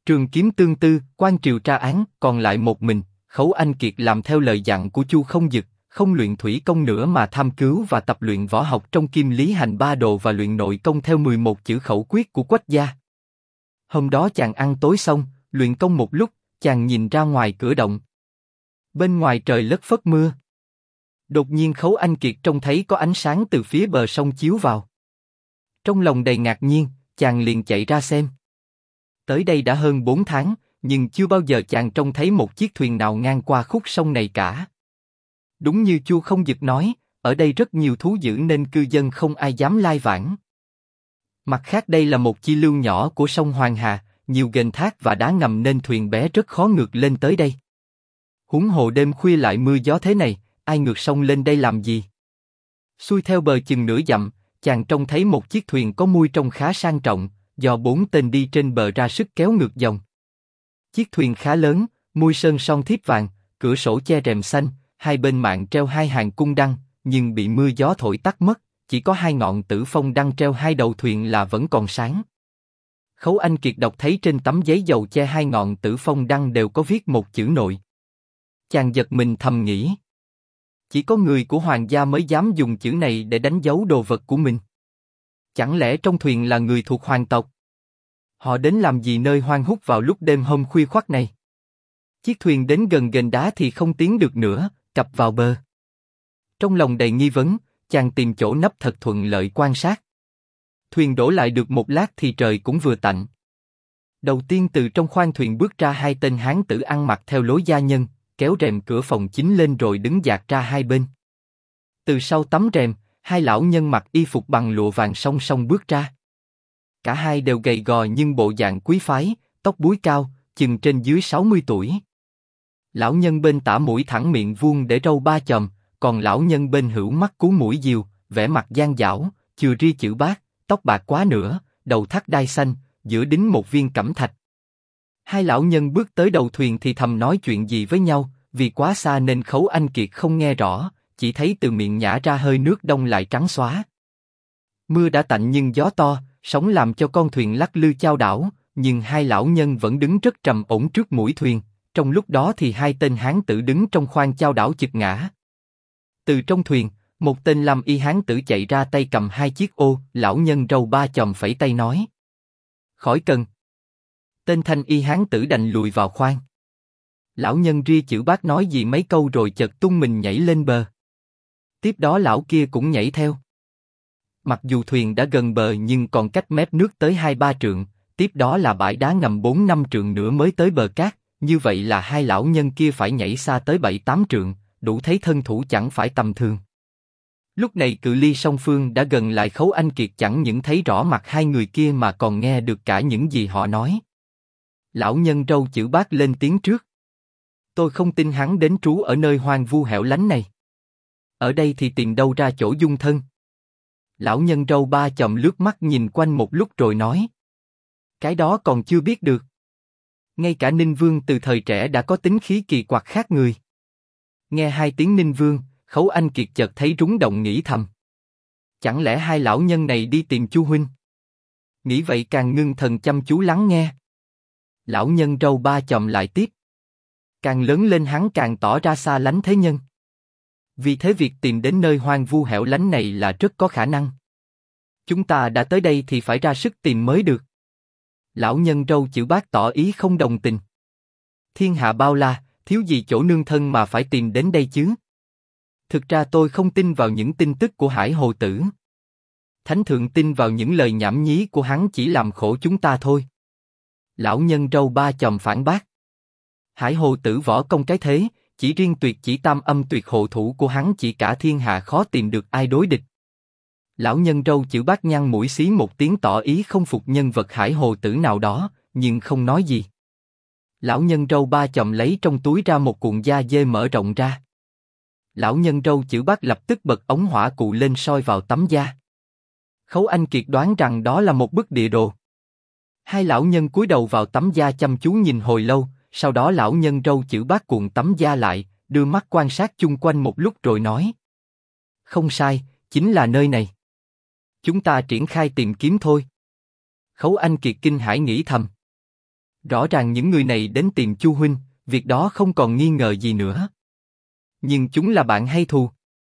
Trường kiếm tương tư, quan triều tra án, còn lại một mình. Khấu Anh Kiệt làm theo lời dặn của Chu Không Dực, không luyện thủy công nữa mà tham cứu và tập luyện võ học trong Kim Lý Hành Ba Đồ và luyện nội công theo 11 chữ khẩu quyết của Quách gia. Hôm đó chàng ăn tối xong, luyện công một lúc, chàng nhìn ra ngoài cửa động. Bên ngoài trời lất phất mưa. Đột nhiên Khấu Anh Kiệt trông thấy có ánh sáng từ phía bờ sông chiếu vào. Trong lòng đầy ngạc nhiên, chàng liền chạy ra xem. Tới đây đã hơn 4 tháng, nhưng chưa bao giờ chàng trông thấy một chiếc thuyền nào ngang qua khúc sông này cả. Đúng như Chu Không Dực nói, ở đây rất nhiều thú dữ nên cư dân không ai dám lai vãng. Mặt khác đây là một chi lưu nhỏ của sông Hoàng Hà, nhiều ghềnh thác và đá ngầm nên thuyền bé rất khó ngược lên tới đây. Huống hồ đêm khuya lại mưa gió thế này, ai ngược sông lên đây làm gì? Xuôi theo bờ chừng nửa dặm, chàng trông thấy một chiếc thuyền có mui trông khá sang trọng, do 4 tên đi trên bờ ra sức kéo ngược dòng. Chiếc thuyền khá lớn, mui sơn son thiếp vàng, cửa sổ che rèm xanh, hai bên mạn treo 2 hàng cung đăng, nhưng bị mưa gió thổi tắt mất, chỉ có 2 ngọn tử phong đăng treo hai đầu thuyền là vẫn còn sáng. Khấu Anh Kiệt đọc thấy trên tấm giấy dầu che 2 ngọn tử phong đăng đều có viết một chữ nội. Chàng giật mình thầm nghĩ. Chỉ có người của hoàng gia mới dám dùng chữ này để đánh dấu đồ vật của mình. Chẳng lẽ trong thuyền là người thuộc hoàng tộc? Họ đến làm gì nơi hoang hút vào lúc đêm hôm khuya khoắt này? Chiếc thuyền đến gần ghềnh đá thì không tiến được nữa, cập vào bờ. Trong lòng đầy nghi vấn, chàng tìm chỗ nấp thật thuận lợi quan sát. Thuyền đổ lại được một lát thì trời cũng vừa tạnh. Đầu tiên từ trong khoang thuyền bước ra 2 tên hán tử ăn mặc theo lối gia nhân, kéo rèm cửa phòng chính lên rồi đứng dạt ra hai bên. Từ sau tấm rèm, 2 lão nhân mặc y phục bằng lụa vàng song song bước ra. Cả hai đều gầy gò nhưng bộ dạng quý phái, tóc búi cao, chừng trên dưới 60 tuổi. Lão nhân bên tả mũi thẳng miệng vuông để râu 3 chòm, còn lão nhân bên hữu mắt cú mũi diều, vẻ mặt gian dảo, chừa ri chữ bát, tóc bạc quá nửa, đầu thắt đai xanh, giữa đính một viên cẩm thạch. 2 lão nhân bước tới đầu thuyền thì thầm nói chuyện gì với nhau, vì quá xa nên Khấu Anh Kiệt không nghe rõ, chỉ thấy từ miệng nhả ra hơi nước đông lại trắng xóa. Mưa đã tạnh nhưng gió to, sóng làm cho con thuyền lắc lư chao đảo, nhưng 2 lão nhân vẫn đứng rất trầm ổn trước mũi thuyền. Trong lúc đó thì 2 tên hán tử đứng trong khoang chao đảo chực ngã. Từ trong thuyền, một tên lam y hán tử chạy ra tay cầm 2 chiếc ô, lão nhân râu 3 chòm phẩy tay nói. Khỏi cần. Tên thanh y hán tử đành lùi vào khoang. Lão nhân ria chữ bát nói gì mấy câu rồi chợt tung mình nhảy lên bờ. Tiếp đó lão kia cũng nhảy theo. Mặc dù thuyền đã gần bờ nhưng còn cách mép nước tới 2-3 trượng, tiếp đó là bãi đá ngầm 4-5 trượng nữa mới tới bờ cát. Như vậy là 2 lão nhân kia phải nhảy xa tới 7-8 trượng, đủ thấy thân thủ chẳng phải tầm thường. Lúc này cự ly song phương đã gần lại, Khấu Anh Kiệt chẳng những thấy rõ mặt 2 người kia mà còn nghe được cả những gì họ nói. Lão nhân râu chữ bát lên tiếng trước. Tôi không tin hắn đến trú ở nơi hoang vu hẻo lánh này. Ở đây thì tìm đâu ra chỗ dung thân. Lão nhân râu 3 chòm lướt mắt nhìn quanh một lúc rồi nói. Cái đó còn chưa biết được. Ngay cả Ninh Vương từ thời trẻ đã có tính khí kỳ quặc khác người. Nghe 2 tiếng Ninh Vương, Khấu Anh Kiệt chợt thấy rúng động nghĩ thầm. Chẳng lẽ 2 lão nhân này đi tìm Chu huynh? Nghĩ vậy càng ngưng thần chăm chú lắng nghe. Lão nhân râu 3 chòm lại tiếp. Càng lớn lên hắn càng tỏ ra xa lánh thế nhân. Vì thế việc tìm đến nơi hoang vu hẻo lánh này là rất có khả năng. Chúng ta đã tới đây thì phải ra sức tìm mới được. Lão nhân râu chữ bát tỏ ý không đồng tình. Thiên hạ bao la, thiếu gì chỗ nương thân mà phải tìm đến đây chứ? Thực ra tôi không tin vào những tin tức của Hải Hồ Tử. Thánh thượng tin vào những lời nhảm nhí của hắn chỉ làm khổ chúng ta thôi. Lão nhân râu 3 chòm phản bác. Hải Hồ Tử võ công cái thế, chỉ riêng tuyệt chỉ tam âm tuyệt hộ thủ của hắn chỉ cả thiên hạ khó tìm được ai đối địch. Lão nhân râu chữ bát nhăn mũi xí một tiếng tỏ ý không phục nhân vật Hải Hồ Tử nào đó, nhưng không nói gì. Lão nhân râu 3 chòm lấy trong túi ra một cuộn da dê mở rộng ra. Lão nhân râu chữ bát lập tức bật ống hỏa cụ lên soi vào tấm da. Khấu Anh Kiệt đoán rằng đó là một bức địa đồ. 2 lão nhân cúi đầu vào tấm da chăm chú nhìn hồi lâu, sau đó lão nhân râu chữ bát cuộn tấm da lại, đưa mắt quan sát chung quanh một lúc rồi nói. Không sai, chính là nơi này. Chúng ta triển khai tìm kiếm thôi. Khấu Anh Kiệt kinh hãi nghĩ thầm. Rõ ràng những người này đến tìm Chu huynh, việc đó không còn nghi ngờ gì nữa. Nhưng chúng là bạn hay thù?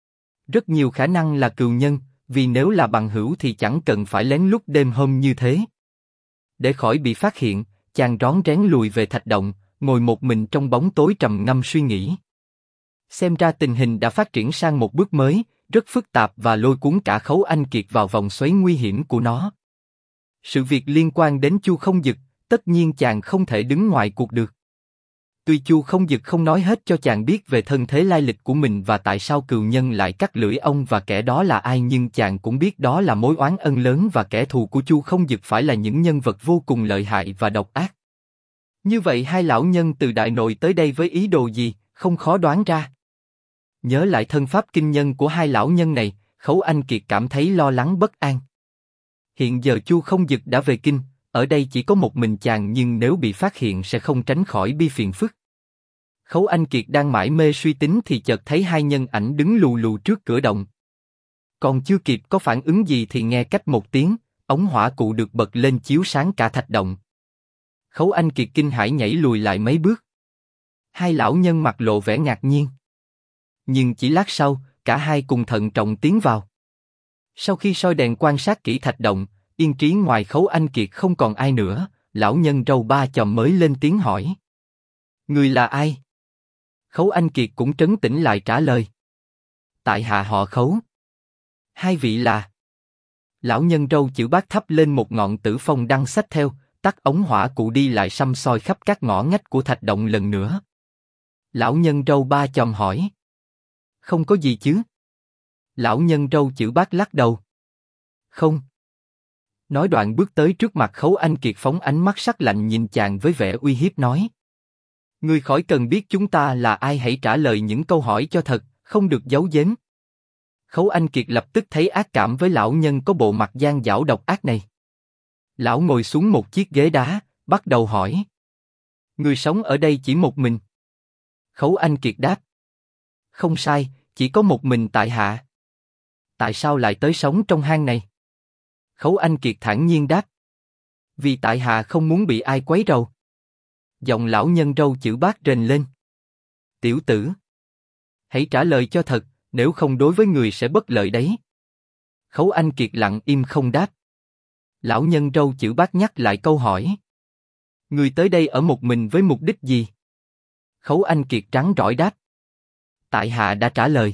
Rất nhiều khả năng là cừu nhân, vì nếu là bằng hữu thì chẳng cần phải lén lút đêm hôm như thế. Để khỏi bị phát hiện, chàng rón rén lùi về thạch động, ngồi một mình trong bóng tối trầm ngâm suy nghĩ. Xem ra tình hình đã phát triển sang một bước mới, rất phức tạp và lôi cuốn cả Khấu Anh Kiệt vào vòng xoáy nguy hiểm của nó. Sự việc liên quan đến Chu Không Dực, tất nhiên chàng không thể đứng ngoài cuộc được. Tuy Chu Không Dực không nói hết cho chàng biết về thân thế lai lịch của mình và tại sao cừu nhân lại cắt lưỡi ông và kẻ đó là ai, nhưng chàng cũng biết đó là mối oán ân lớn và kẻ thù của Chu Không Dực phải là những nhân vật vô cùng lợi hại và độc ác. Như vậy hai lão nhân từ Đại Nội tới đây với ý đồ gì, không khó đoán ra. Nhớ lại thân pháp kinh nhân của hai lão nhân này, Khấu Anh Kiệt cảm thấy lo lắng bất an. Hiện giờ Chu Không Dực đã về kinh, ở đây chỉ có một mình chàng, nhưng nếu bị phát hiện sẽ không tránh khỏi bi phiền phức. Khấu Anh Kiệt đang mải mê suy tính thì chợt thấy hai nhân ảnh đứng lù lù trước cửa động. Còn chưa kịp có phản ứng gì thì nghe cách một tiếng, ống hỏa cụ được bật lên chiếu sáng cả thạch động. Khấu Anh Kiệt kinh hãi nhảy lùi lại mấy bước. Hai lão nhân mặt lộ vẻ ngạc nhiên. Nhưng chỉ lát sau, cả hai cùng thận trọng tiến vào. Sau khi soi đèn quan sát kỹ thạch động, yên trí ngoài Khấu Anh Kiệt không còn ai nữa, lão nhân râu ba chòm mới lên tiếng hỏi. Người là ai? Khấu Anh Kiệt cũng trấn tĩnh lại trả lời. Tại hạ họ Khấu. Hai vị là? Lão nhân râu chữ bát thắp lên một ngọn tử phong đăng xách theo, tắt ống hỏa cụ đi lại săm soi khắp các ngõ ngách của thạch động lần nữa. Lão nhân râu ba chòm hỏi. Không có gì chứ? Lão nhân râu chữ bát lắc đầu. Không. Nói đoạn bước tới trước mặt Khấu Anh Kiệt phóng ánh mắt sắc lạnh nhìn chàng với vẻ uy hiếp nói. Ngươi khỏi cần biết chúng ta là ai, hãy trả lời những câu hỏi cho thật, không được giấu giếm. Khấu Anh Kiệt lập tức thấy ác cảm với lão nhân có bộ mặt gian dảo độc ác này. Lão ngồi xuống một chiếc ghế đá, bắt đầu hỏi. Ngươi sống ở đây chỉ một mình? Khấu Anh Kiệt đáp. Không sai, chỉ có một mình tại hạ. Tại sao lại tới sống trong hang này? Khấu Anh Kiệt thản nhiên đáp. Vì tại hạ không muốn bị ai quấy rầy. Giọng lão nhân râu chữ bát rền lên. Tiểu tử, hãy trả lời cho thật, nếu không đối với người sẽ bất lợi đấy. Khấu Anh Kiệt lặng im không đáp. Lão nhân râu chữ bát nhắc lại câu hỏi. Người tới đây ở một mình với mục đích gì? Khấu Anh Kiệt trắng trỏi đáp. Tại hạ đã trả lời.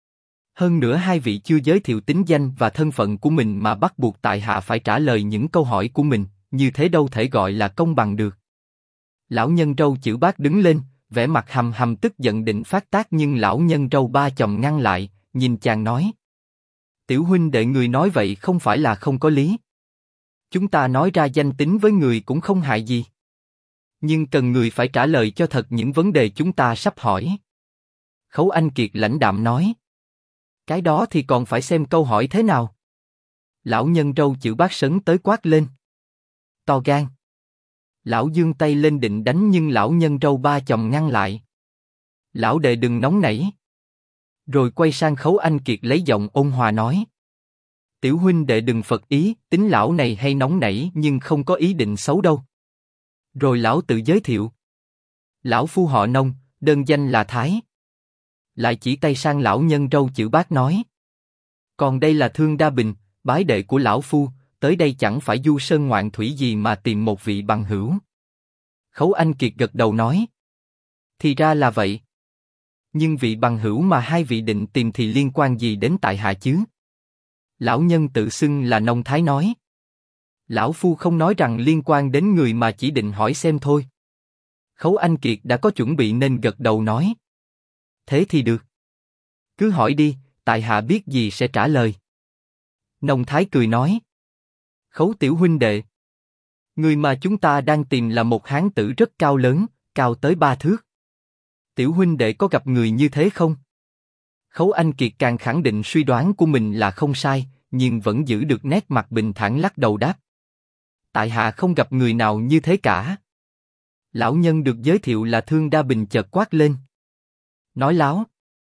Hơn nữa hai vị chưa giới thiệu tính danh và thân phận của mình mà bắt buộc tại hạ phải trả lời những câu hỏi của mình, như thế đâu thể gọi là công bằng được. Lão nhân râu chữ bát đứng lên, vẻ mặt hầm hầm tức giận định phát tác, nhưng lão nhân râu ba chòm ngăn lại, nhìn chàng nói. Tiểu huynh đệ, người nói vậy không phải là không có lý. Chúng ta nói ra danh tính với người cũng không hại gì. Nhưng cần người phải trả lời cho thật những vấn đề chúng ta sắp hỏi. Khấu Anh Kiệt lãnh đạm nói. Cái đó thì còn phải xem câu hỏi thế nào. Lão nhân râu chữ bát sấn tới quát lên. To gan. Lão giương tay lên định đánh, nhưng lão nhân râu ba chòm ngăn lại. Lão đệ đừng nóng nảy. Rồi quay sang Khấu Anh Kiệt lấy giọng ôn hòa nói. Tiểu huynh đệ đừng phật ý, tính lão này hay nóng nảy nhưng không có ý định xấu đâu. Rồi lão tự giới thiệu. Lão phu họ Nông, đơn danh là Thái. Lại chỉ tay sang lão nhân râu chữ bát nói. Còn đây là Thương Đa Bình, bái đệ của lão phu, tới đây chẳng phải du sơn ngoạn thủy gì mà tìm một vị bằng hữu. Khấu Anh Kiệt gật đầu nói. Thì ra là vậy. Nhưng vị bằng hữu mà hai vị định tìm thì liên quan gì đến tại hạ chứ? Lão nhân tự xưng là Nông Thái nói. Lão phu không nói rằng liên quan đến người mà chỉ định hỏi xem thôi. Khấu Anh Kiệt đã có chuẩn bị nên gật đầu nói. Thế thì được. Cứ hỏi đi, tại hạ biết gì sẽ trả lời. Nông Thái cười nói. Khấu tiểu huynh đệ. Người mà chúng ta đang tìm là một hán tử rất cao lớn, cao tới 3 thước. Tiểu huynh đệ có gặp người như thế không? Khấu Anh Kiệt càng khẳng định suy đoán của mình là không sai, nhưng vẫn giữ được nét mặt bình thản lắc đầu đáp. Tại hạ không gặp người nào như thế cả. Lão nhân được giới thiệu là Thương Đa Bình chợt quát lên. Nói láo.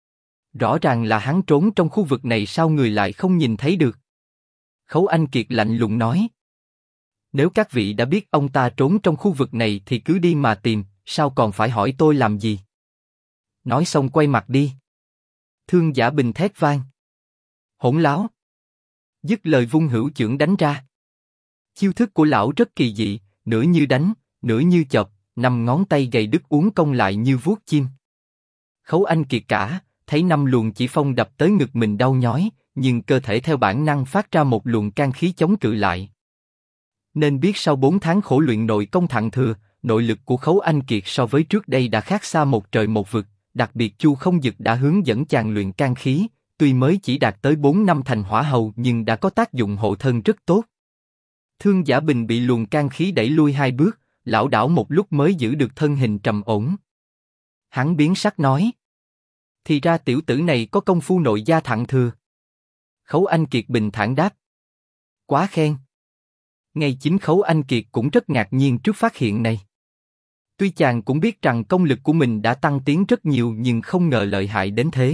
Rõ ràng là hắn trốn trong khu vực này, sao người lại không nhìn thấy được? Khấu Anh Kiệt lạnh lùng nói. Nếu các vị đã biết ông ta trốn trong khu vực này thì cứ đi mà tìm, sao còn phải hỏi tôi làm gì? Nói xong quay mặt đi. Thương Giả Bình thét vang. Hỗn láo! Dứt lời vung hữu chưởng đánh ra. Chiêu thức của lão rất kỳ dị, nửa như đánh, nửa như chộp, 5 ngón tay gầy đứt uốn cong lại như vuốt chim. Khấu Anh Kiệt cả, thấy 5 luồng chỉ phong đập tới ngực mình đau nhói, nhưng cơ thể theo bản năng phát ra một luồng can khí chống cự lại. Nên biết sau 4 tháng khổ luyện nội công thặng thừa, nội lực của Khấu Anh Kiệt so với trước đây đã khác xa một trời một vực, đặc biệt Chu Không Dực đã hướng dẫn chàng luyện can khí, tuy mới chỉ đạt tới 4 năm thành hỏa hầu nhưng đã có tác dụng hộ thân rất tốt. Thương Giả Bình bị luồng can khí đẩy lui 2 bước, lảo đảo một lúc mới giữ được thân hình trầm ổn. Hắn biến sắc nói: thì ra tiểu tử này có công phu nội gia thặng thừa. Khấu Anh Kiệt bình thản đáp: quá khen. Ngay chính Khấu Anh Kiệt cũng rất ngạc nhiên trước phát hiện này. Tuy chàng cũng biết rằng công lực của mình đã tăng tiến rất nhiều nhưng không ngờ lợi hại đến thế.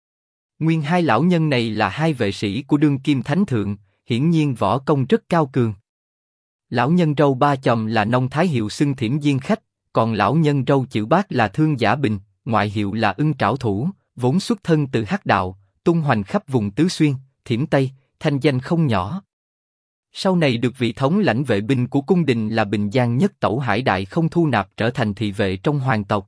Nguyên hai lão nhân này là 2 vệ sĩ của đương kim thánh thượng, hiển nhiên võ công rất cao cường. Lão nhân râu ba chòm là Nông Thái Hiệu xưng Thiểm Diên Khách, còn lão nhân râu chữ Bát là Thương Giả Bình, ngoại hiệu là Ưng Trảo Thủ, vốn xuất thân từ Hắc Đạo, tung hoành khắp vùng Tứ Xuyên, Thiểm Tây, thanh danh không nhỏ. Sau này được vị thống lãnh vệ binh của cung đình là Bình Giang Nhất Tẩu Hải Đại không thu nạp trở thành thị vệ trong hoàng tộc.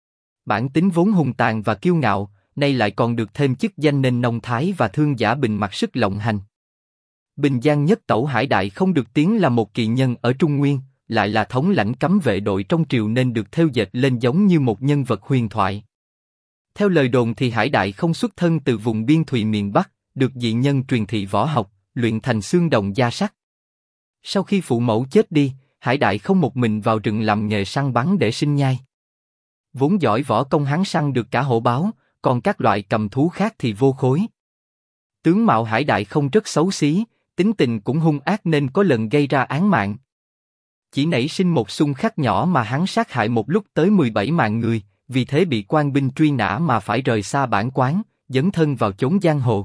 Bản tính vốn hung tàn và kiêu ngạo, nay lại còn được thêm chức danh nên Nông Thái và Thương Giả Bình mặc sức lộng hành. Bình Giang Nhất Tẩu Hải Đại không được tiếng là một kỳ nhân ở Trung Nguyên, lại là thống lãnh cấm vệ đội trong triều nên được thêu dệt lên giống như một nhân vật huyền thoại. Theo lời đồn thì Hải Đại không xuất thân từ vùng biên thùy miền Bắc, được dị nhân truyền thị võ học, luyện thành xương đồng da sắt. Sau khi phụ mẫu chết đi, Hải Đại không một mình vào rừng làm nghề săn bắn để sinh nhai. Vốn giỏi võ công hắn săn được cả hổ báo, còn các loại cầm thú khác thì vô khối. Tướng mạo Hải Đại không rất xấu xí, tính tình cũng hung ác nên có lần gây ra án mạng. Chỉ nảy sinh một xung khắc nhỏ mà hắn sát hại một lúc tới 17 mạng người, vì thế bị quan binh truy nã mà phải rời xa bản quán, dấn thân vào chốn giang hồ.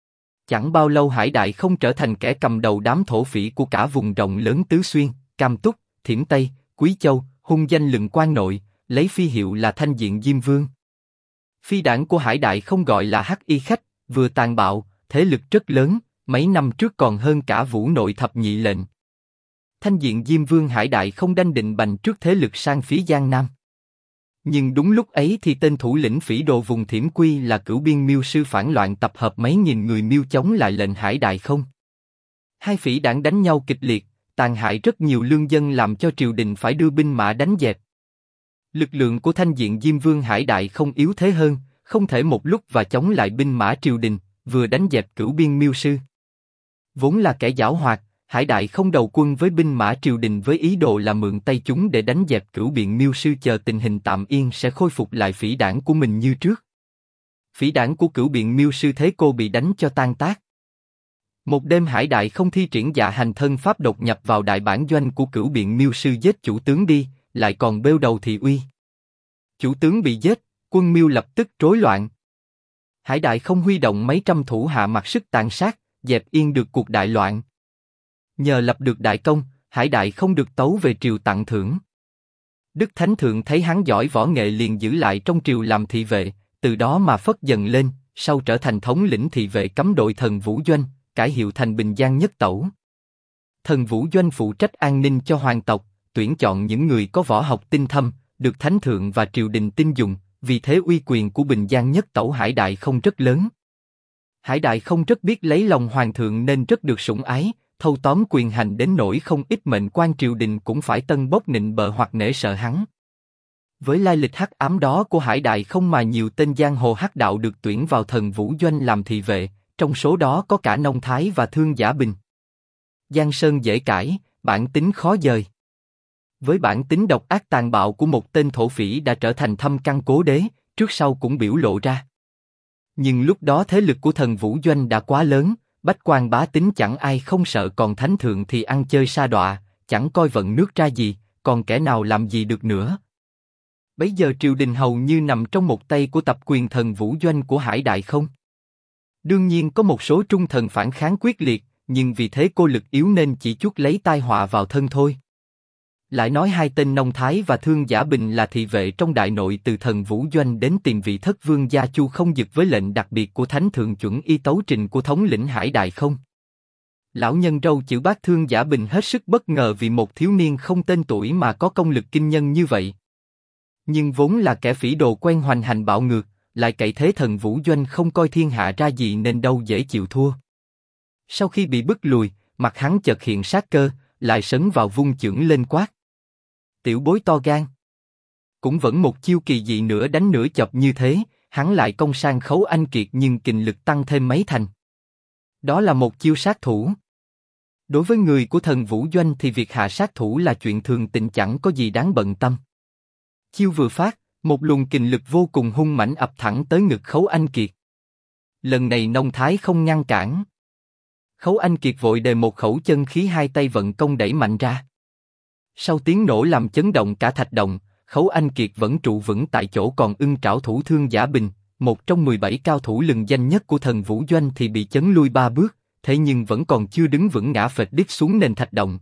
Chẳng bao lâu Hải Đại không trở thành kẻ cầm đầu đám thổ phỉ của cả vùng rộng lớn Tứ Xuyên, Cam Túc, Thiểm Tây, Quý Châu, hung danh lừng quan nội, lấy phi hiệu là Thanh Diện Diêm Vương. Phi đảng của Hải Đại không gọi là Hắc Y Khách, vừa tàn bạo, thế lực rất lớn, mấy năm trước còn hơn cả Vũ Nội Thập Nhị Lệnh. Thanh Diện Diêm Vương Hải Đại không đanh định bành trước thế lực sang phía Giang Nam. Nhưng đúng lúc ấy thì tên thủ lĩnh phỉ đồ vùng Thiểm Quy là Cửu Biên Miêu Sư phản loạn tập hợp mấy nghìn người Miêu chống lại lệnh Hải Đại không. 2 phỉ đảng đánh nhau kịch liệt, tàn hại rất nhiều lương dân làm cho triều đình phải đưa binh mã đánh dẹp. Lực lượng của Thanh Diện Diêm Vương Hải Đại không yếu thế hơn, không thể một lúc và chống lại binh mã triều đình, vừa đánh dẹp Cửu Biên Miêu Sư. Vốn là kẻ giảo hoạt, Hải Đại không đầu quân với binh mã triều đình với ý đồ là mượn tay chúng để đánh dẹp Cửu Biện Miêu Sư, chờ tình hình tạm yên sẽ khôi phục lại phỉ đảng của mình như trước. Phỉ đảng của Cửu Biện Miêu Sư thế cô bị đánh cho tan tác. Một đêm Hải Đại không thi triển dạ hành thân pháp đột nhập vào đại bản doanh của Cửu Biện Miêu Sư giết chủ tướng đi, lại còn bêu đầu thị uy. Chủ tướng bị giết, quân Miêu lập tức rối loạn. Hải Đại không huy động mấy trăm thủ hạ mặc sức tàn sát, dẹp yên được cuộc đại loạn. Nhờ lập được đại công, Hải Đại không được tấu về triều tặng thưởng. Đức Thánh Thượng thấy hắn giỏi võ nghệ liền giữ lại trong triều làm thị vệ, từ đó mà phất dần lên, sau trở thành thống lĩnh thị vệ cấm đội Thần Vũ Doanh, cải hiệu thành Bình Giang Nhất Tẩu. Thần Vũ Doanh phụ trách an ninh cho hoàng tộc, tuyển chọn những người có võ học tinh thâm, được Thánh Thượng và triều đình tin dùng, vì thế uy quyền của Bình Giang Nhất Tẩu Hải Đại không rất lớn. Hải Đại không rất biết lấy lòng hoàng thượng nên rất được sủng ái, thâu tóm quyền hành đến nỗi không ít mệnh quan triều đình cũng phải tân bốc nịnh bợ hoặc nể sợ hắn. Với lai lịch hắc ám đó của Hải Đại không mà nhiều tên giang hồ hắc đạo được tuyển vào Thần Vũ Doanh làm thị vệ, trong số đó có cả Nông Thái và Thương Giả Bình. Giang sơn dễ cãi, bản tính khó dời. Với bản tính độc ác tàn bạo của một tên thổ phỉ đã trở thành thâm căn cố đế, trước sau cũng biểu lộ ra. Nhưng lúc đó thế lực của Thần Vũ Doanh đã quá lớn, bách quan bá tính chẳng ai không sợ, còn Thánh Thượng thì ăn chơi sa đọa, chẳng coi vận nước ra gì, còn kẻ nào làm gì được nữa. Bấy giờ triều đình hầu như nằm trong một tay của tập quyền Thần Vũ Doanh của Hải Đại không. Đương nhiên có một số trung thần phản kháng quyết liệt, nhưng vì thế cô lực yếu nên chỉ chuốc lấy tai họa vào thân thôi. Lại nói hai tên Nông Thái và Thương Giả Bình là thị vệ trong đại nội từ Thần Vũ Doanh đến tìm vị thất vương gia Chu Không Dực với lệnh đặc biệt của Thánh Thượng Chuẩn Y tấu trình của thống lĩnh Hải Đại Không. Lão nhân râu chữ bác Thương Giả Bình hết sức bất ngờ vì một thiếu niên không tên tuổi mà có công lực kinh nhân như vậy. Nhưng vốn là kẻ phỉ đồ quen hoành hành bạo ngược, lại cậy thế Thần Vũ Doanh không coi thiên hạ ra gì nên đâu dễ chịu thua. Sau khi bị bức lùi, mặt hắn chợt hiện sát cơ, lại sấn vào vung chưởng lên quát. Tiểu bối to gan. Cũng vẫn một chiêu kỳ dị nửa đánh nửa chọc như thế, hắn lại công sang Khấu Anh Kiệt nhưng kình lực tăng thêm mấy thành. Đó là một chiêu sát thủ. Đối với người của Thần Vũ Doanh thì việc hạ sát thủ là chuyện thường tình, chẳng có gì đáng bận tâm. Chiêu vừa phát, một luồng kình lực vô cùng hung mãnh ập thẳng tới ngực Khấu Anh Kiệt. Lần này Nông Thái không ngăn cản. Khấu Anh Kiệt vội đề một khẩu chân khí, hai tay vận công đẩy mạnh ra. Sau tiếng nổ làm chấn động cả thạch động, Khấu Anh Kiệt vẫn trụ vững tại chỗ, còn ưng trảo thủ Thương Giả Bình, một trong 17 cao thủ lừng danh nhất của Thần Vũ Doanh thì bị chấn lui 3 bước, thế nhưng vẫn còn chưa đứng vững, ngã phịch đít xuống nền thạch động.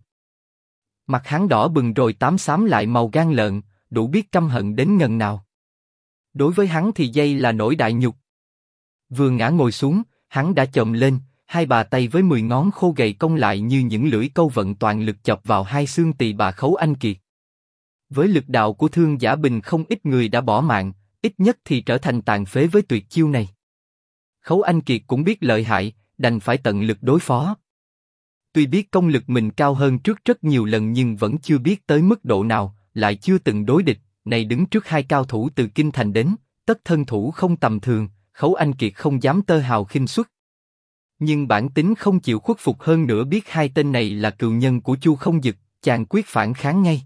Mặt hắn đỏ bừng rồi tám xám lại màu gan lợn, đủ biết căm hận đến ngần nào. Đối với hắn thì dây là nỗi đại nhục. Vừa ngã ngồi xuống, hắn đã chồm lên, hai bà tay với 10 ngón khô gầy cong lại như những lưỡi câu, vận toàn lực chọc vào hai xương tỳ bà Khấu Anh Kiệt. Với lực đạo của Thương Giả Bình, không ít người đã bỏ mạng, ít nhất thì trở thành tàn phế với tuyệt chiêu này. Khấu Anh Kiệt cũng biết lợi hại, đành phải tận lực đối phó. Tuy biết công lực mình cao hơn trước rất nhiều lần nhưng vẫn chưa biết tới mức độ nào, lại chưa từng đối địch, này đứng trước hai cao thủ từ kinh thành đến, tất thân thủ không tầm thường, Khấu Anh Kiệt không dám tơ hào khinh suất. Nhưng bản tính không chịu khuất phục, hơn nữa biết hai tên này là cừu nhân của Chu Không Dực, chàng quyết phản kháng ngay.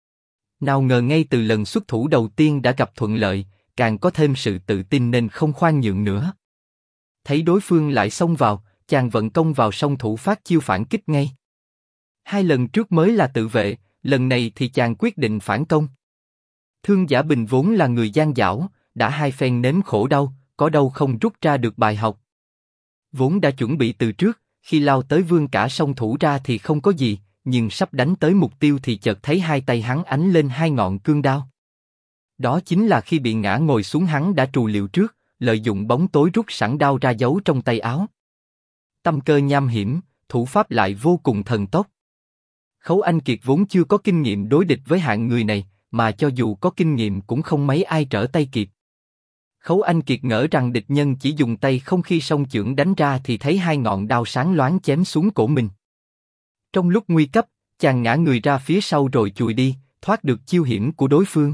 Nào ngờ ngay từ lần xuất thủ đầu tiên đã gặp thuận lợi, càng có thêm sự tự tin nên không khoan nhượng nữa. Thấy đối phương lại xông vào, chàng vận công vào song thủ phát chiêu phản kích ngay. Hai lần trước mới là tự vệ, lần này thì chàng quyết định phản công. Thương Giả Bình vốn là người gian dảo, đã hai phen nếm khổ đau, có đâu không rút ra được bài học. Vốn đã chuẩn bị từ trước, khi lao tới vươn cả song thủ ra thì không có gì, nhưng sắp đánh tới mục tiêu thì chợt thấy hai tay hắn ánh lên hai ngọn cương đao. Đó chính là khi bị ngã ngồi xuống hắn đã trù liệu trước, lợi dụng bóng tối rút sẵn đao ra giấu trong tay áo. Tâm cơ nham hiểm, thủ pháp lại vô cùng thần tốc. Khấu Anh Kiệt vốn chưa có kinh nghiệm đối địch với hạng người này, mà cho dù có kinh nghiệm cũng không mấy ai trở tay kịp. Khấu Anh Kiệt ngỡ rằng địch nhân chỉ dùng tay không, khi song chưởng đánh ra thì thấy hai ngọn đao sáng loáng chém xuống cổ mình. Trong lúc nguy cấp, chàng ngã người ra phía sau rồi chùi đi, thoát được chiêu hiểm của đối phương.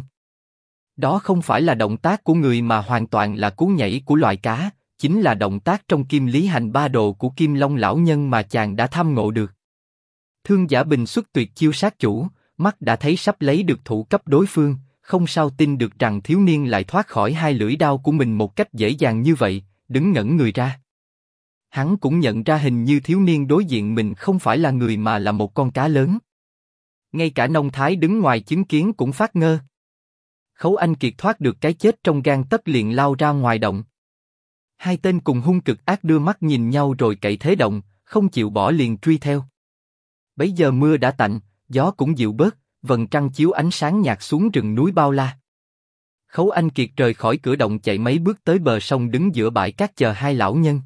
Đó không phải là động tác của người mà hoàn toàn là cú nhảy của loài cá, chính là động tác trong Kim Lý Hành Ba Đồ của Kim Long lão nhân mà chàng đã tham ngộ được. Thương Giả Bình xuất tuyệt chiêu sát chủ, mắt đã thấy sắp lấy được thủ cấp đối phương, không sao tin được rằng thiếu niên lại thoát khỏi hai lưỡi đao của mình một cách dễ dàng như vậy, đứng ngẩn người ra. Hắn cũng nhận ra hình như thiếu niên đối diện mình không phải là người mà là một con cá lớn. Ngay cả Nông Thái đứng ngoài chứng kiến cũng phát ngơ. Khấu Anh Kiệt thoát được cái chết trong gang tấc liền lao ra ngoài động. Hai tên cùng hung cực ác đưa mắt nhìn nhau rồi cậy thế động, không chịu bỏ liền truy theo. Bấy giờ mưa đã tạnh, gió cũng dịu bớt, vầng trăng chiếu ánh sáng nhạt xuống rừng núi bao la. Khấu Anh Kiệt rời khỏi cửa động chạy mấy bước tới bờ sông, đứng giữa bãi cát chờ hai lão nhân.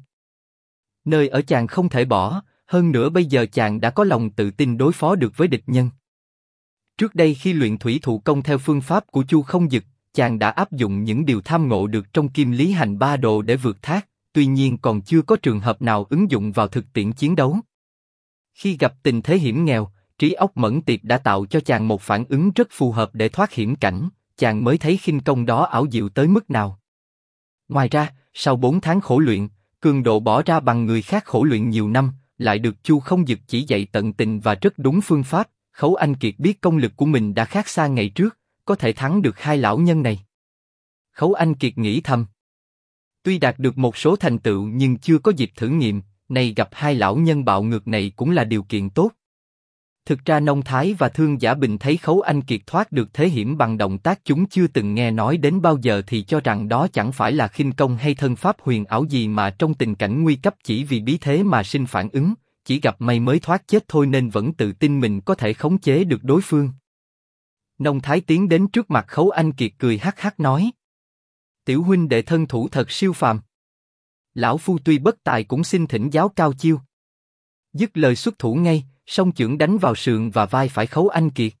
Nơi ở chàng không thể bỏ, hơn nữa bây giờ chàng đã có lòng tự tin đối phó được với địch nhân. Trước đây khi luyện thủy thủ công theo phương pháp của Chu Không Dực, chàng đã áp dụng những điều tham ngộ được trong Kim Lý Hành Ba Đồ để vượt thác, tuy nhiên còn chưa có trường hợp nào ứng dụng vào thực tiễn chiến đấu. Khi gặp tình thế hiểm nghèo, trí óc mẫn tiệp đã tạo cho chàng một phản ứng rất phù hợp để thoát hiểm cảnh, chàng mới thấy khinh công đó ảo diệu tới mức nào. Ngoài ra, sau 4 tháng khổ luyện, cường độ bỏ ra bằng người khác khổ luyện nhiều năm, lại được Chu Không Dực chỉ dạy tận tình và rất đúng phương pháp, Khấu Anh Kiệt biết công lực của mình đã khác xa ngày trước, có thể thắng được hai lão nhân này. Khấu Anh Kiệt nghĩ thầm. Tuy đạt được một số thành tựu nhưng chưa có dịp thử nghiệm, nay gặp hai lão nhân bạo ngược này cũng là điều kiện tốt. Thực ra Nông Thái và Thương Giả Bình thấy Khấu Anh Kiệt thoát được thế hiểm bằng động tác chúng chưa từng nghe nói đến bao giờ thì cho rằng đó chẳng phải là khinh công hay thân pháp huyền ảo gì mà trong tình cảnh nguy cấp chỉ vì bí thế mà sinh phản ứng, chỉ gặp may mới thoát chết thôi nên vẫn tự tin mình có thể khống chế được đối phương. Nông Thái tiến đến trước mặt Khấu Anh Kiệt cười hắc hắc nói: Tiểu huynh đệ thân thủ thật siêu phàm. Lão phu tuy bất tài cũng xin thỉnh giáo cao chiêu. Dứt lời xuất thủ ngay, song chưởng đánh vào sườn và vai phải Khấu Anh Kiệt.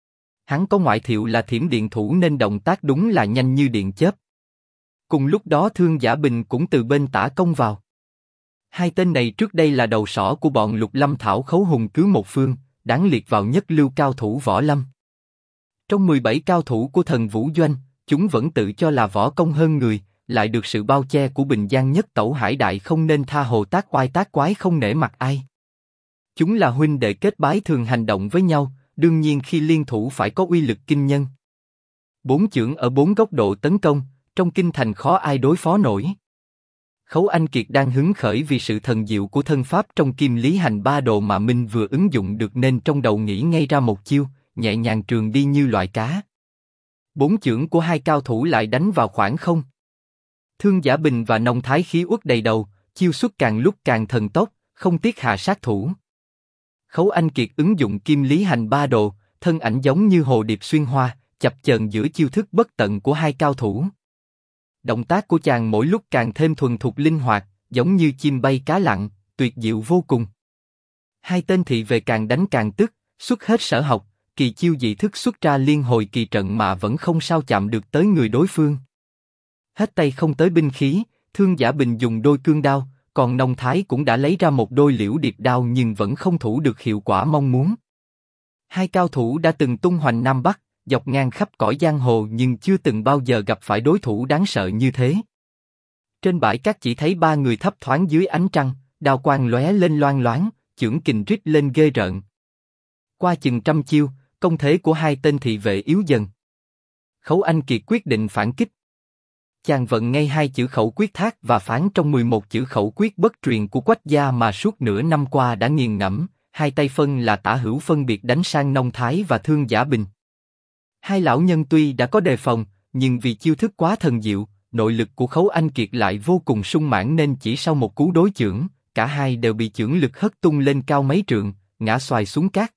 Hắn có ngoại hiệu là Thiểm Điện Thủ nên động tác đúng là nhanh như điện chớp. Cùng lúc đó Thương Giả Bình cũng từ bên tả công vào. Hai tên này trước đây là đầu sỏ của bọn Lục Lâm Thảo Khấu Hùng Cứ một phương, đáng liệt vào nhất lưu cao thủ võ lâm. Trong 17 cao thủ của Thần Vũ Doanh, chúng vẫn tự cho là võ công hơn người, lại được sự bao che của Bình Giang Nhất Tẩu Hải Đại không nên tha hồ tác oai tác quái không nể mặt ai. Chúng là huynh đệ kết bái thường hành động với nhau, đương nhiên khi liên thủ phải có uy lực kinh nhân. Bốn chưởng ở bốn góc độ tấn công, trong kinh thành khó ai đối phó nổi. Khấu Anh Kiệt đang hứng khởi vì sự thần diệu của thân pháp trong Kim Lý Hành Ba Đồ mà Minh vừa ứng dụng được nên trong đầu nghĩ ngay ra một chiêu, nhẹ nhàng trường đi như loại cá. Bốn chưởng của hai cao thủ lại đánh vào khoảng không. Thương Giả Bình và Nông Thái khí uất đầy đầu, chiêu xuất càng lúc càng thần tốc, không tiếc hạ sát thủ. Khấu Anh Kiệt ứng dụng Kim Lý Hành Ba Đồ, thân ảnh giống như hồ điệp xuyên hoa, chập chờn giữa chiêu thức bất tận của hai cao thủ. Động tác của chàng mỗi lúc càng thêm thuần thục linh hoạt, giống như chim bay cá lặn, tuyệt diệu vô cùng. Hai tên thị vệ càng đánh càng tức, xuất hết sở học, kỳ chiêu dị thức xuất ra liên hồi kỳ trận mà vẫn không sao chạm được tới người đối phương. Hết tay không tới binh khí, Thương Giả Bình dùng đôi cương đao, còn Nông Thái cũng đã lấy ra một đôi liễu điệp đao nhưng vẫn không thủ được hiệu quả mong muốn. Hai cao thủ đã từng tung hoành Nam Bắc, dọc ngang khắp cõi giang hồ nhưng chưa từng bao giờ gặp phải đối thủ đáng sợ như thế. Trên bãi cát chỉ thấy ba người thấp thoáng dưới ánh trăng, đao quang lóe lên loang loáng, chưởng kình rít lên ghê rợn. Qua chừng trăm chiêu, công thế của hai tên thị vệ yếu dần. Khấu Anh Kiệt quyết định phản kích. Chàng vận ngay hai chữ khẩu quyết thác và phán trong 11 chữ khẩu quyết bất truyền của Quách gia mà suốt nửa năm qua đã nghiền ngẫm, hai tay phân là tả hữu phân biệt đánh sang Nông Thái và Thương Giả Bình. Hai lão nhân tuy đã có đề phòng, nhưng vì chiêu thức quá thần diệu, nội lực của Khấu Anh Kiệt lại vô cùng sung mãn nên chỉ sau một cú đối chưởng, cả hai đều bị chưởng lực hất tung lên cao mấy trượng, ngã xoài xuống cát.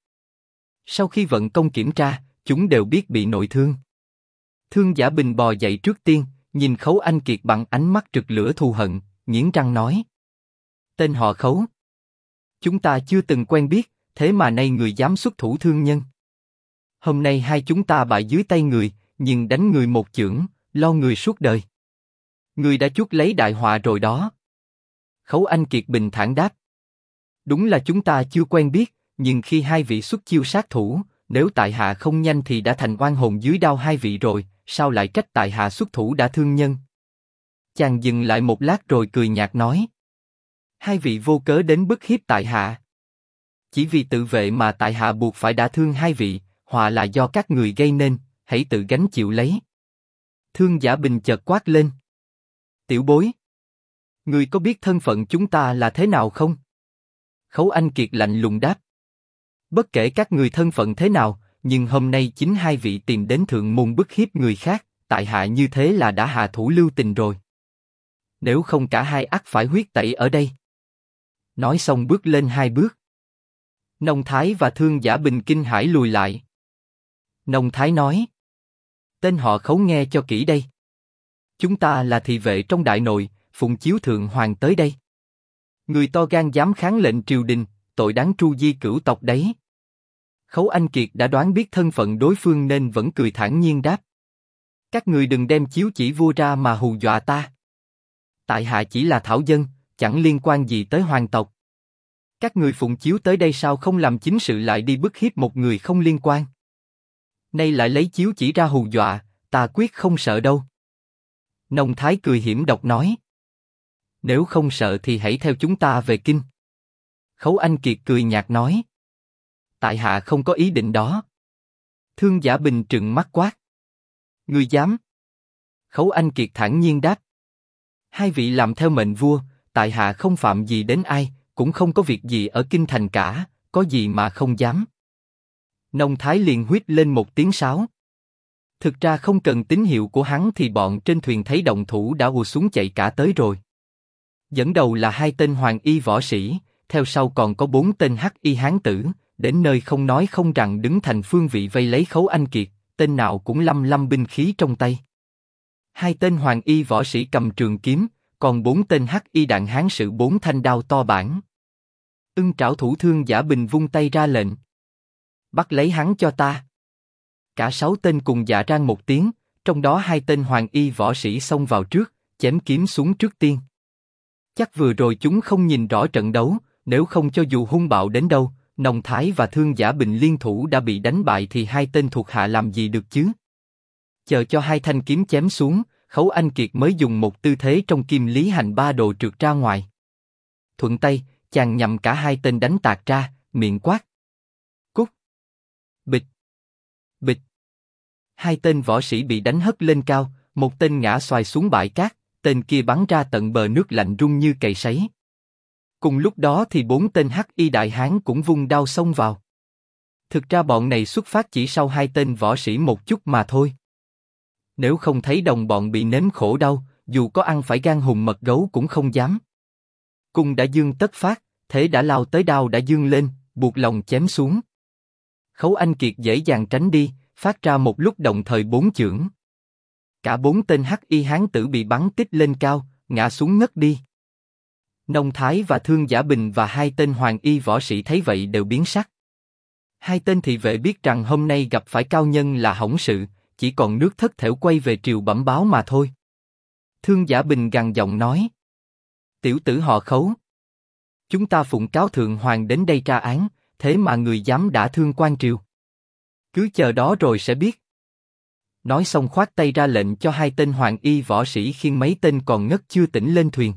Sau khi vận công kiểm tra, chúng đều biết bị nội thương. Thương Giả Bình bò dậy trước tiên, nhìn Khấu Anh Kiệt bằng ánh mắt rực lửa thù hận, nghiến răng nói: Tên họ Khấu, chúng ta chưa từng quen biết, thế mà nay người dám xuất thủ thương nhân. Hôm nay hai chúng ta bại dưới tay người, nhưng đánh người một chưởng, lo người suốt đời. Người đã chuốc lấy đại họa rồi đó. Khấu Anh Kiệt bình thản đáp: Đúng là chúng ta chưa quen biết, nhưng khi hai vị xuất chiêu sát thủ, nếu tại hạ không nhanh thì đã thành oan hồn dưới đao hai vị rồi, sao lại trách tại hạ xuất thủ đã thương nhân? Chàng dừng lại một lát rồi cười nhạt nói: Hai vị vô cớ đến bức hiếp tại hạ. Chỉ vì tự vệ mà tại hạ buộc phải đả thương hai vị, họa là do các người gây nên, hãy tự gánh chịu lấy. Thương Giả Bình chợt quát lên: Tiểu bối, người có biết thân phận chúng ta là thế nào không? Khấu Anh Kiệt lạnh lùng đáp: Bất kể các người thân phận thế nào, nhưng hôm nay chính hai vị tìm đến thượng môn bức hiếp người khác, tại hạ như thế là đã hạ thủ lưu tình rồi. Nếu không cả hai ắt phải huyết tẩy ở đây. Nói xong bước lên hai bước. Nông Thái và Thương Giả Bình kinh hãi lùi lại. Nông Thái nói: Tên họ Khấu nghe cho kỹ đây. Chúng ta là thị vệ trong đại nội, phụng chiếu thượng hoàng tới đây. Người to gan dám kháng lệnh triều đình, tội đáng tru di cửu tộc đấy. Khấu Anh Kiệt đã đoán biết thân phận đối phương nên vẫn cười thản nhiên đáp: Các người đừng đem chiếu chỉ vua ra mà hù dọa ta. Tại hạ chỉ là thảo dân, chẳng liên quan gì tới hoàng tộc. Các người phụng chiếu tới đây sao không làm chính sự lại đi bức hiếp một người không liên quan? Nay lại lấy chiếu chỉ ra hù dọa, ta quyết không sợ đâu. Nông Thái cười hiểm độc nói: Nếu không sợ thì hãy theo chúng ta về kinh. Khấu Anh Kiệt cười nhạt nói: Tại hạ không có ý định đó. Thương Giả Bình trừng mắt quát: Ngươi dám? Khấu Anh Kiệt thản nhiên đáp: Hai vị làm theo mệnh vua, tại hạ không phạm gì đến ai, cũng không có việc gì ở kinh thành cả, có gì mà không dám. Nông Thái liền huýt lên một tiếng sáo. Thực ra không cần tín hiệu của hắn thì bọn trên thuyền thấy động thủ đã ùa xuống chạy cả tới rồi. Dẫn đầu là hai tên hoàng y võ sĩ, theo sau còn có 4 tên hắc y hán tử, đến nơi không nói không rằng đứng thành phương vị vây lấy Khấu Anh Kiệt, tên nào cũng lăm lăm binh khí trong tay. 2 tên hoàng y võ sĩ cầm trường kiếm, còn 4 tên hắc y đạn hán sự 4 thanh đao to bản. Ưng Trảo thủ Thương Giả Bình vung tay ra lệnh. Bắt lấy hắn cho ta. Cả 6 tên cùng dạ rang một tiếng, trong đó 2 tên hoàng y võ sĩ xông vào trước, chém kiếm xuống trước tiên. Chắc vừa rồi chúng không nhìn rõ trận đấu, nếu không cho dù hung bạo đến đâu, Nông Thái và Thương Giả Bình liên thủ đã bị đánh bại thì 2 tên thuộc hạ làm gì được chứ? Chờ cho 2 thanh kiếm chém xuống, Khấu Anh Kiệt mới dùng một tư thế trong Kim Lý Hành Ba Đồ trượt ra ngoài. Thuận tay, chàng nhằm cả 2 tên đánh tạt ra, miệng quát. Cút! Bịch! Bịch! 2 tên võ sĩ bị đánh hất lên cao, một tên ngã xoài xuống bãi cát, tên kia bắn ra tận bờ nước lạnh rung như cày sấy. Cùng lúc đó thì 4 tên hắc y đại hán cũng vung đao xông vào. Thực ra bọn này xuất phát chỉ sau 2 tên võ sĩ một chút mà thôi. Nếu không thấy đồng bọn bị nếm khổ đau, dù có ăn phải gan hùm mật gấu cũng không dám. Cung đã dương tất phát, thế đã lao tới đao đã dương lên, buộc lòng chém xuống. Khấu Anh Kiệt dễ dàng tránh đi, phát ra một lúc đồng thời 4 chưởng. Cả 4 tên hắc y hán tử bị bắn tít lên cao, ngã xuống ngất đi. Nông Thái và Thương Giả Bình và 2 tên hoàng y võ sĩ thấy vậy đều biến sắc. 2 tên thị vệ biết rằng hôm nay gặp phải cao nhân là hỏng sự, chỉ còn nước thất thểu quay về triều bẩm báo mà thôi. Thương Giả Bình gằn giọng nói: Tiểu tử họ Khấu, chúng ta phụng cáo thượng hoàng đến đây tra án, thế mà người dám đả thương quan triều. Cứ chờ đó rồi sẽ biết. Nói xong khoát tay ra lệnh cho 2 tên hoàng y võ sĩ khiêng mấy tên còn ngất chưa tỉnh lên thuyền.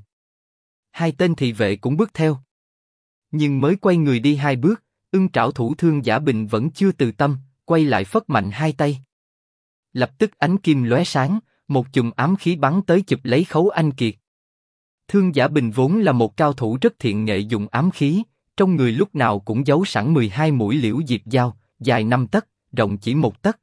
2 tên thị vệ cũng bước theo. Nhưng mới quay người đi 2 bước, Ưng Trảo thủ Thương Giả Bình vẫn chưa từ tâm, quay lại phất mạnh 2 tay. Lập tức ánh kim lóe sáng, một chùm ám khí bắn tới chụp lấy Khấu Anh Kiệt. Thương Giả Bình vốn là một cao thủ rất thiện nghệ dùng ám khí, trong người lúc nào cũng giấu sẵn 12 mũi liễu diệp dao, dài 5 tấc, rộng chỉ 1 tấc.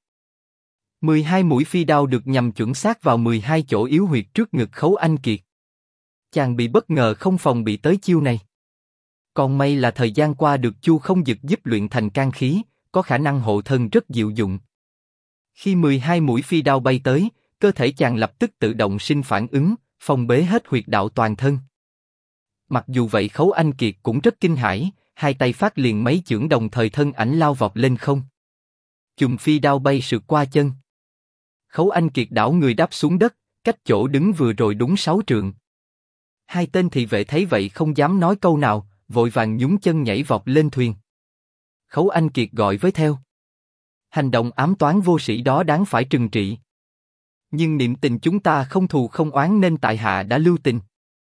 12 mũi phi đao được nhằm chuẩn xác vào 12 chỗ yếu huyệt trước ngực Khấu Anh Kiệt. Chàng bị bất ngờ không phòng bị tới chiêu này. Còn may là thời gian qua được Chu Không Dực giúp luyện thành can khí, có khả năng hộ thân rất diệu dụng. Khi 12 mũi phi đao bay tới, cơ thể chàng lập tức tự động sinh phản ứng, phong bế hết huyệt đạo toàn thân. Mặc dù vậy Khấu Anh Kiệt cũng rất kinh hãi, 2 tay phát liền mấy chưởng đồng thời thân ảnh lao vọt lên không. Chùm phi đao bay sượt qua chân. Khấu Anh Kiệt đảo người đáp xuống đất, cách chỗ đứng vừa rồi đúng 6 trượng. 2 tên thị vệ thấy vậy không dám nói câu nào, vội vàng nhún chân nhảy vọt lên thuyền. Khấu Anh Kiệt gọi với theo. Hành động ám toán vô sĩ đó đáng phải trừng trị. Nhưng niệm tình chúng ta không thù không oán nên tại hạ đã lưu tình.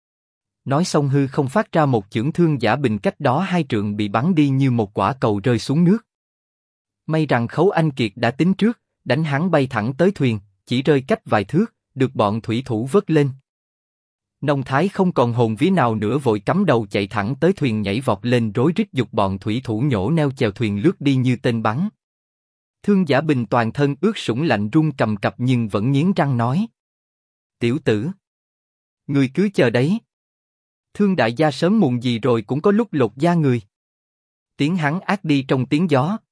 Nói xong hư không phát ra một chưởng. Thương Giả Bình cách đó 2 trượng bị bắn đi như một quả cầu rơi xuống nước. May rằng Khấu Anh Kiệt đã tính trước, đánh hắn bay thẳng tới thuyền, chỉ rơi cách vài thước, được bọn thủy thủ vớt lên. Nông Thái không còn hồn vía nào nữa vội cắm đầu chạy thẳng tới thuyền nhảy vọt lên rối rít giục bọn thủy thủ nhổ neo chèo thuyền lướt đi như tên bắn. Thương Giả Bình toàn thân ướt sũng lạnh run cầm cập nhưng vẫn nghiến răng nói: Tiểu tử, người cứ chờ đấy. Thương đại gia sớm muộn gì rồi cũng có lúc lột da người. Tiếng hắn ác đi trong tiếng gió.